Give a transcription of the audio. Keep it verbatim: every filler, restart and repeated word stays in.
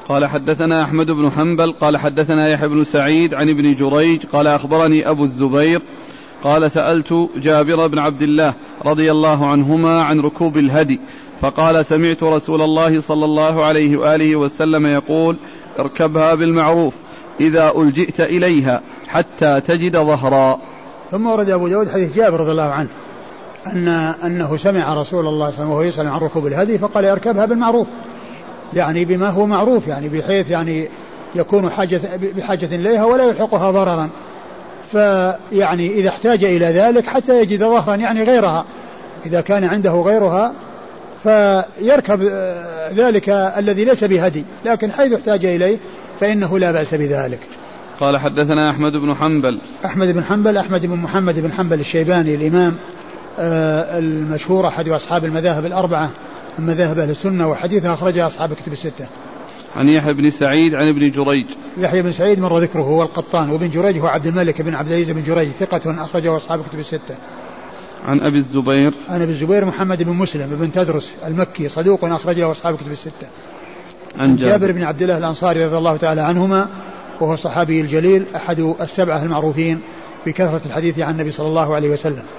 قال حدثنا أحمد بن حنبل قال حدثنا يحيى بن سعيد عن ابن جريج قال أخبرني أبو الزبير قال سألت جابر بن عبد الله رضي الله عنهما عن ركوب الهدي فقال سمعت رسول الله صلى الله عليه وآله وسلم يقول اركبها بالمعروف إذا ألجئت إليها حتى تجد ظهرا. ثم ورد أبو داود حديث جابر رضي الله عنه أن أنه سمع رسول الله صلى الله عليه وسلم وهو يسأل عن ركوب الهدي فقال اركبها بالمعروف، يعني بما هو معروف، يعني بحيث يعني يكون حاجة بحاجة إليها ولا يلحقها ضررا، فيعني إذا احتاج إلى ذلك حتى يجد ظهرا يعني غيرها، إذا كان عنده غيرها فيركب ذلك الذي ليس بهدي، لكن حيث احتاج إليه فإنه لا بأس بذلك. قال حدثنا أحمد بن حنبل أحمد بن حنبل أحمد بن محمد بن حنبل الشيباني الإمام المشهور أحد أصحاب المذاهب الأربعة من مذاهب أهل السنة، وحديثها أخرجها أصحاب كتب الستة. عن يحيى بن سعيد عن ابن جريج. يحيى بن سعيد مر ذكره هو القطان، وابن جريج هو عبد الملك بن عبد العزيز بن جريج ثقة أخرجه أصحاب كتب الستة. عن أبي الزبير. عن أبي الزبير محمد بن مسلم بن تدرس المكي صدوق أخرج له أصحاب كتب الستة. عن جابر, جابر بن عبد الله الأنصاري رضي الله تعالى عنهما وهو الصحابي الجليل أحد السبعة المعروفين بكثرة الحديث عن النبي صلى الله عليه وسلم.